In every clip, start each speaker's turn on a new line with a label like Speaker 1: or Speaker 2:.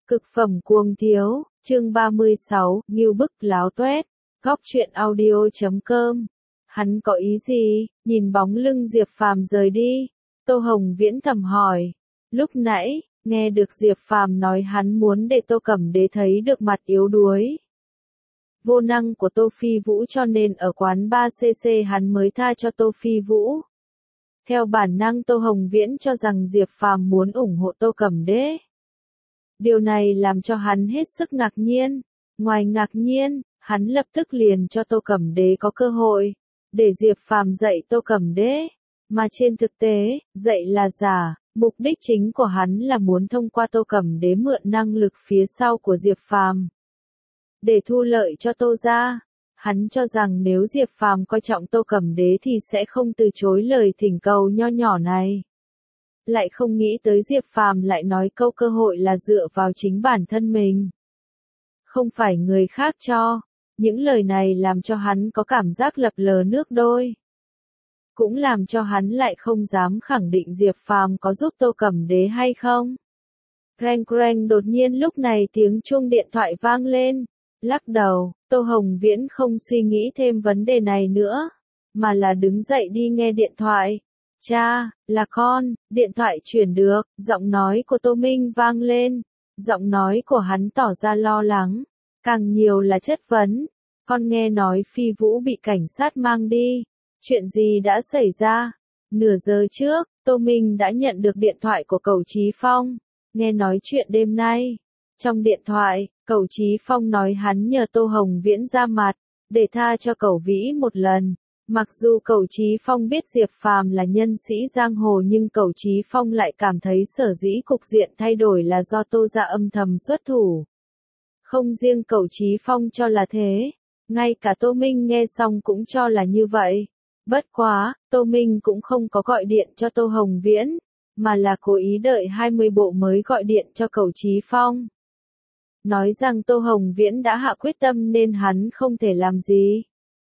Speaker 1: Cực phẩm cuồng thiếu, chương 36, ngưu bức láo toét, góc truyện audio.com. Hắn có ý gì? Nhìn bóng lưng Diệp Phàm rời đi, Tô Hồng Viễn thầm hỏi. Lúc nãy, nghe được Diệp Phàm nói hắn muốn để Tô Cẩm Đế thấy được mặt yếu đuối, vô năng của Tô Phi Vũ, cho nên ở quán 3cc hắn mới tha cho Tô Phi Vũ. Theo bản năng Tô Hồng Viễn cho rằng Diệp Phàm muốn ủng hộ Tô Cẩm Đế. Điều này làm cho hắn hết sức ngạc nhiên. Ngoài ngạc nhiên, hắn lập tức liền cho Tô Cẩm Đế có cơ hội để Diệp Phàm dạy Tô Cẩm Đế, mà trên thực tế, dạy là giả, mục đích chính của hắn là muốn thông qua Tô Cẩm Đế mượn năng lực phía sau của Diệp Phàm để thu lợi cho Tô gia. Hắn cho rằng nếu Diệp Phàm coi trọng Tô Cẩm Đế thì sẽ không từ chối lời thỉnh cầu nho nhỏ này. Lại không nghĩ tới Diệp Phàm lại nói câu cơ hội là dựa vào chính bản thân mình, không phải người khác cho. Những lời này làm cho hắn có cảm giác lập lờ nước đôi, cũng làm cho hắn lại không dám khẳng định Diệp Phàm có giúp Tô Cẩm Đế hay không. Reng reng, đột nhiên lúc này tiếng chuông điện thoại vang lên. Lắc đầu, Tô Hồng Viễn không suy nghĩ thêm vấn đề này nữa, mà là đứng dậy đi nghe điện thoại. Cha, là con. Điện thoại chuyển được, giọng nói của Tô Minh vang lên. Giọng nói của hắn tỏ ra lo lắng, càng nhiều là chất vấn. Con nghe nói Phi Vũ bị cảnh sát mang đi. Chuyện gì đã xảy ra? Nửa giờ trước, Tô Minh đã nhận được điện thoại của Cẩu Chí Phong, nghe nói chuyện đêm nay. Trong điện thoại, Cẩu Chí Phong nói hắn nhờ Tô Hồng Viễn ra mặt, để tha cho Cẩu Vĩ một lần. Mặc dù Cẩu Chí Phong biết Diệp Phàm là nhân sĩ giang hồ, nhưng Cẩu Chí Phong lại cảm thấy sở dĩ cục diện thay đổi là do Tô gia âm thầm xuất thủ. Không riêng Cẩu Chí Phong cho là thế, ngay cả Tô Minh nghe xong cũng cho là như vậy. Bất quá, Tô Minh cũng không có gọi điện cho Tô Hồng Viễn, mà là cố ý đợi 20 bộ mới gọi điện cho Cẩu Chí Phong, nói rằng Tô Hồng Viễn đã hạ quyết tâm nên hắn không thể làm gì.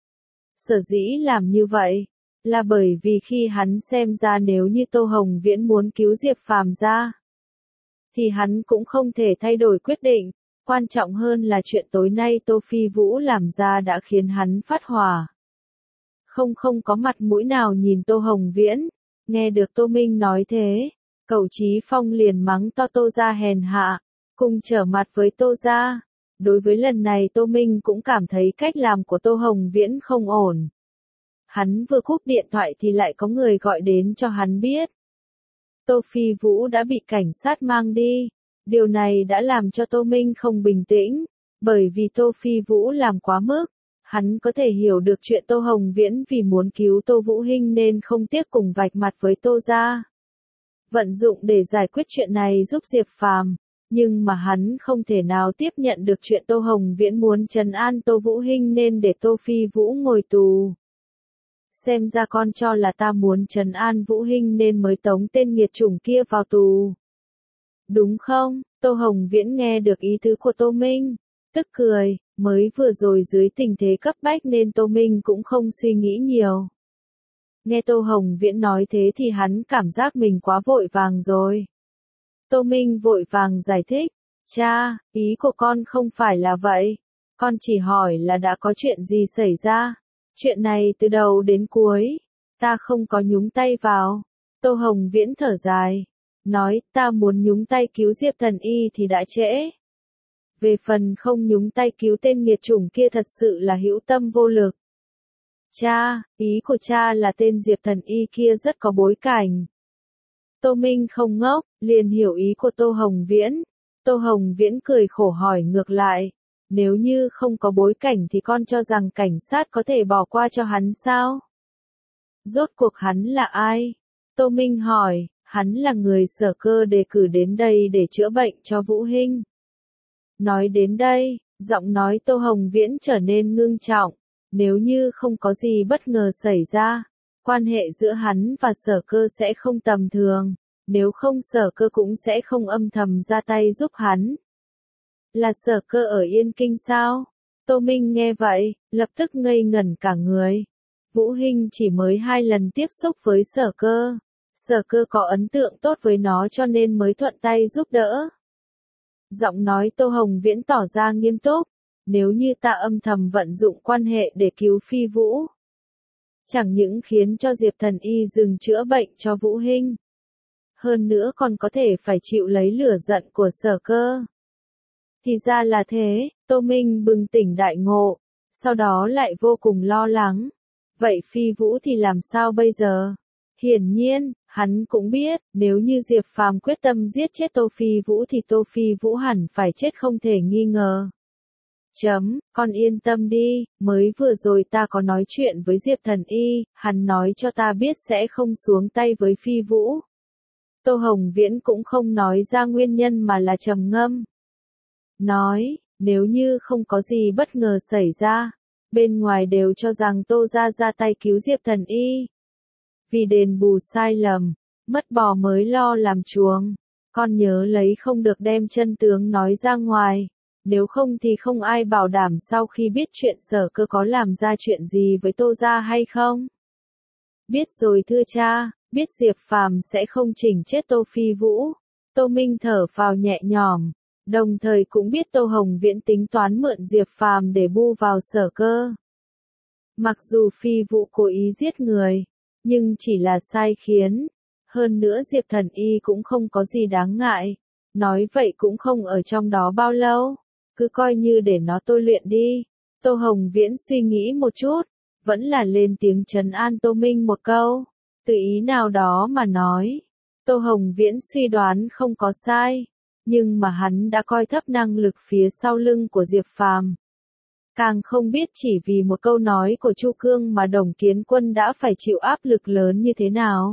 Speaker 1: Sở dĩ làm như vậy, là bởi vì khi hắn xem ra nếu như Tô Hồng Viễn muốn cứu Diệp Phàm ra, thì hắn cũng không thể thay đổi quyết định. Quan trọng hơn là chuyện tối nay Tô Phi Vũ làm ra đã khiến hắn phát hỏa. Không có mặt mũi nào nhìn Tô Hồng Viễn. Nghe được Tô Minh nói thế, Cẩu Chí Phong liền mắng to Tô gia hèn hạ, cùng trở mặt với Tô gia. Đối với lần này Tô Minh cũng cảm thấy cách làm của Tô Hồng Viễn không ổn. Hắn vừa cúp điện thoại thì lại có người gọi đến cho hắn biết Tô Phi Vũ đã bị cảnh sát mang đi. Điều này đã làm cho Tô Minh không bình tĩnh, bởi vì Tô Phi Vũ làm quá mức. Hắn có thể hiểu được chuyện Tô Hồng Viễn vì muốn cứu Tô Vũ Hinh nên không tiếc cùng vạch mặt với Tô gia, vận dụng để giải quyết chuyện này giúp Diệp Phàm. Nhưng mà hắn không thể nào tiếp nhận được chuyện Tô Hồng Viễn muốn trấn an Tô Vũ Hinh nên để Tô Phi Vũ ngồi tù. Xem ra con cho là ta muốn trấn an Vũ Hinh nên mới tống tên nghiệt chủng kia vào tù, đúng không? Tô Hồng Viễn nghe được ý tứ của Tô Minh, tức cười. Mới vừa rồi dưới tình thế cấp bách nên Tô Minh cũng không suy nghĩ nhiều. Nghe Tô Hồng Viễn nói thế thì hắn cảm giác mình quá vội vàng rồi. Tô Minh vội vàng giải thích, cha, ý của con không phải là vậy. Con chỉ hỏi là đã có chuyện gì xảy ra. Chuyện này từ đầu đến cuối, ta không có nhúng tay vào. Tô Hồng Viễn thở dài, nói, ta muốn nhúng tay cứu Diệp Thần Y thì đã trễ. Về phần không nhúng tay cứu tên nghiệt chủng kia thật sự là hữu tâm vô lực. Cha, ý của cha là tên Diệp Thần Y kia rất có bối cảnh. Tô Minh không ngốc, liền hiểu ý của Tô Hồng Viễn. Tô Hồng Viễn cười khổ hỏi ngược lại, nếu như không có bối cảnh thì con cho rằng cảnh sát có thể bỏ qua cho hắn sao? Rốt cuộc hắn là ai? Tô Minh hỏi, hắn là người Sở Cơ đề cử đến đây để chữa bệnh cho Vũ Hinh. Nói đến đây, giọng nói Tô Hồng Viễn trở nên ngưng trọng. Nếu như không có gì bất ngờ xảy ra, quan hệ giữa hắn và Sở Cơ sẽ không tầm thường. Nếu không Sở Cơ cũng sẽ không âm thầm ra tay giúp hắn. Là Sở Cơ ở Yên Kinh sao? Tô Minh nghe vậy, lập tức ngây ngẩn cả người. Vũ Hinh chỉ mới 2 lần tiếp xúc với Sở Cơ. Sở Cơ có ấn tượng tốt với nó cho nên mới thuận tay giúp đỡ. Giọng nói Tô Hồng Viễn tỏ ra nghiêm túc. Nếu như ta âm thầm vận dụng quan hệ để cứu Phi Vũ, chẳng những khiến cho Diệp Thần Y dừng chữa bệnh cho Vũ Hinh, hơn nữa còn có thể phải chịu lấy lửa giận của Sở Cơ. Thì ra là thế, Tô Minh bừng tỉnh đại ngộ, sau đó lại vô cùng lo lắng. Vậy Phi Vũ thì làm sao bây giờ? Hiển nhiên, hắn cũng biết, nếu như Diệp Phàm quyết tâm giết chết Tô Phi Vũ thì Tô Phi Vũ hẳn phải chết không thể nghi ngờ. Con yên tâm đi, mới vừa rồi ta có nói chuyện với Diệp Thần Y, hắn nói cho ta biết sẽ không xuống tay với Phi Vũ. Tô Hồng Viễn cũng không nói ra nguyên nhân mà là trầm ngâm. Nói, nếu như không có gì bất ngờ xảy ra, bên ngoài đều cho rằng Tô gia ra tay cứu Diệp Thần Y. Vì đền bù sai lầm, mất bò mới lo làm chuồng, con nhớ lấy không được đem chân tướng nói ra ngoài, nếu không thì không ai bảo đảm sau khi biết chuyện Sở Cơ có làm ra chuyện gì với Tô gia hay không. Biết rồi thưa cha, biết Diệp Phàm sẽ không chỉnh chết Tô Phi Vũ. Tô Minh thở phào nhẹ nhõm, đồng thời cũng biết Tô Hồng Viễn tính toán mượn Diệp Phàm để bu vào Sở Cơ. Mặc dù Phi Vũ cố ý giết người, nhưng chỉ là sai khiến. Hơn nữa Diệp Thần Y cũng không có gì đáng ngại. Nói vậy cũng không ở trong đó bao lâu. Cứ coi như để nó tôi luyện đi. Tô Hồng Viễn suy nghĩ một chút, vẫn là lên tiếng trấn an Tô Minh một câu. Từ ý nào đó mà nói, Tô Hồng Viễn suy đoán không có sai. Nhưng mà hắn đã coi thấp năng lực phía sau lưng của Diệp Phàm. Càng không biết chỉ vì một câu nói của Chu Cương mà Đồng Kiến Quân đã phải chịu áp lực lớn như thế nào.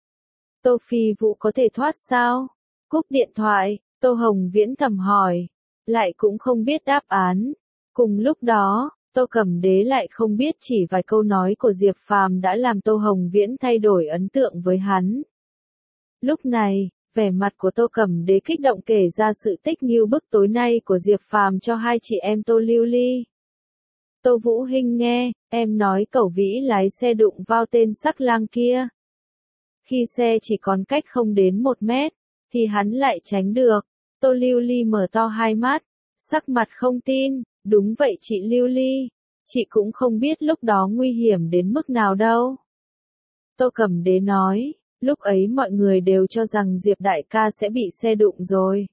Speaker 1: Tô Phi Vũ có thể thoát sao? Cúp điện thoại, Tô Hồng Viễn thầm hỏi. Lại cũng không biết đáp án. Cùng lúc đó, Tô Cẩm Đế lại không biết chỉ vài câu nói của Diệp Phàm đã làm Tô Hồng Viễn thay đổi ấn tượng với hắn. Lúc này, vẻ mặt của Tô Cẩm Đế kích động kể ra sự tích như bức tối nay của Diệp Phàm cho hai chị em Tô Lưu Ly. Tô Vũ Hinh nghe, em nói Cẩu Vĩ lái xe đụng vào tên sắc lang kia. Khi xe chỉ còn cách không đến 1 mét, thì hắn lại tránh được. Tô Lưu Ly mở to hai mắt, sắc mặt không tin, đúng vậy chị Lưu Ly, chị cũng không biết lúc đó nguy hiểm đến mức nào đâu. Tô Cẩm Đế nói, lúc ấy mọi người đều cho rằng Diệp đại ca sẽ bị xe đụng rồi.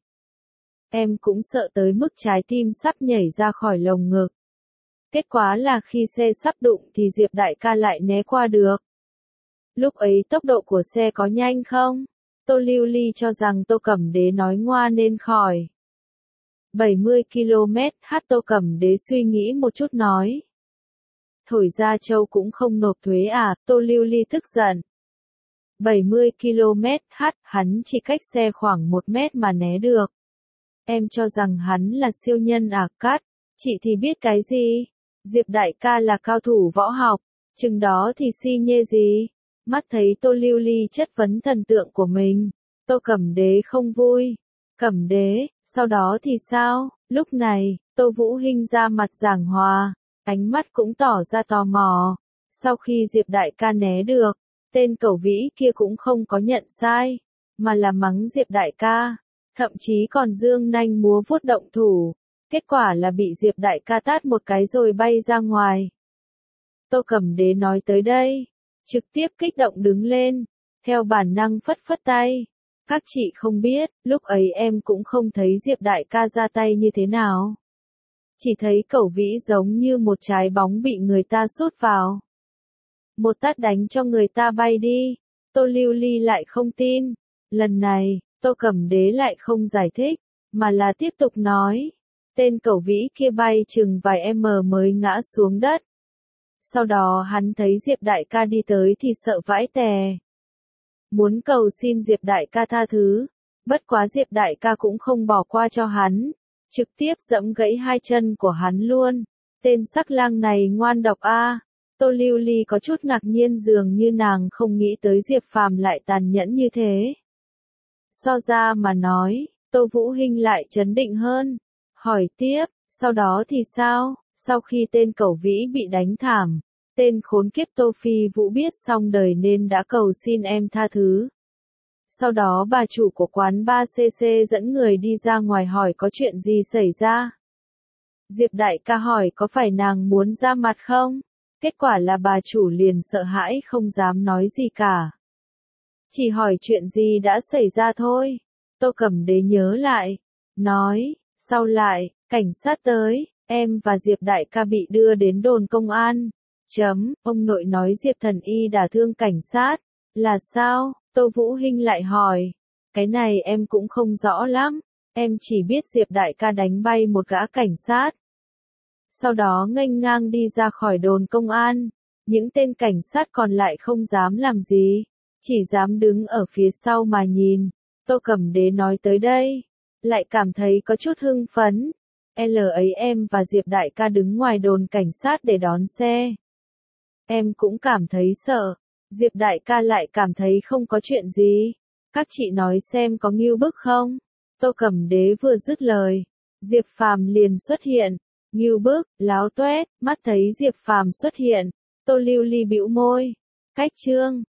Speaker 1: Em cũng sợ tới mức trái tim sắp nhảy ra khỏi lồng ngực. Kết quả là khi xe sắp đụng thì Diệp đại ca lại né qua được. Lúc ấy tốc độ của xe có nhanh không? Tô Lưu Ly cho rằng Tô Cẩm Đế nói ngoa nên khỏi. 70 km/h. Tô Cẩm Đế suy nghĩ một chút nói. Thổi ra châu cũng không nộp thuế à? Tô Lưu Ly tức giận. 70 km/h, hắn chỉ cách xe khoảng 1 mét mà né được. Em cho rằng hắn là siêu nhân à? Cát, chị thì biết cái gì? Diệp đại ca là cao thủ võ học, chừng đó thì si nhê gì? Mắt thấy Tô Lưu Ly chất vấn thần tượng của mình, Tô Cẩm Đế không vui. Cẩm Đế, sau đó thì sao? Lúc này, Tô Vũ Hinh ra mặt giảng hòa, ánh mắt cũng tỏ ra tò mò. Sau khi Diệp đại ca né được, tên Cẩu Vĩ kia cũng không có nhận sai, mà là mắng Diệp đại ca, thậm chí còn dương nanh múa vuốt động thủ. Kết quả là bị Diệp đại ca tát một cái rồi bay ra ngoài. Tô Cẩm Đế nói tới đây, trực tiếp kích động đứng lên, theo bản năng phất phất tay. Các chị không biết, lúc ấy em cũng không thấy Diệp đại ca ra tay như thế nào. Chỉ thấy Cẩu Vĩ giống như một trái bóng bị người ta sút vào. Một tát đánh cho người ta bay đi. Tô Lưu Ly lại không tin. Lần này, Tô Cẩm Đế lại không giải thích, mà là tiếp tục nói. Tên Cẩu Vĩ kia bay chừng vài mới ngã xuống đất. Sau đó hắn thấy Diệp đại ca đi tới thì sợ vãi tè. Muốn cầu xin Diệp đại ca tha thứ. Bất quá Diệp đại ca cũng không bỏ qua cho hắn. Trực tiếp giẫm gãy hai chân của hắn luôn. Tên sắc lang này ngoan độc a. Tô Lưu Ly có chút ngạc nhiên dường như nàng không nghĩ tới Diệp Phàm lại tàn nhẫn như thế. So ra mà nói, Tô Vũ Hinh lại trấn định hơn. Hỏi tiếp, sau đó thì sao? Sau khi tên Cẩu Vĩ bị đánh thảm, tên khốn kiếp Tô Phi Vũ biết xong đời nên đã cầu xin em tha thứ. Sau đó bà chủ của quán 3cc dẫn người đi ra ngoài hỏi có chuyện gì xảy ra. Diệp đại ca hỏi có phải nàng muốn ra mặt không? Kết quả là bà chủ liền sợ hãi không dám nói gì cả. Chỉ hỏi chuyện gì đã xảy ra thôi. Tô Cẩm Đế nhớ lại. Nói, sau lại, cảnh sát tới, em và Diệp đại ca bị đưa đến đồn công an. Ông nội nói Diệp thần y đả thương cảnh sát. Là sao? Tô Vũ Hinh lại hỏi. Cái này em cũng không rõ lắm. Em chỉ biết Diệp đại ca đánh bay một gã cảnh sát. Sau đó nghênh ngang đi ra khỏi đồn công an. Những tên cảnh sát còn lại không dám làm gì. Chỉ dám đứng ở phía sau mà nhìn. Tô Cẩm Đế nói tới đây. Lại cảm thấy có chút hưng phấn. Ấy em và Diệp đại ca đứng ngoài đồn cảnh sát để đón xe. Em cũng cảm thấy sợ. Diệp đại ca lại cảm thấy không có chuyện gì. Các chị nói xem có ngưu bức không? Tô Cẩm Đế vừa dứt lời. Diệp Phàm liền xuất hiện. Ngưu bức, láo toét, mắt thấy Diệp Phàm xuất hiện. Tô Lưu Ly bĩu môi. Cách chương.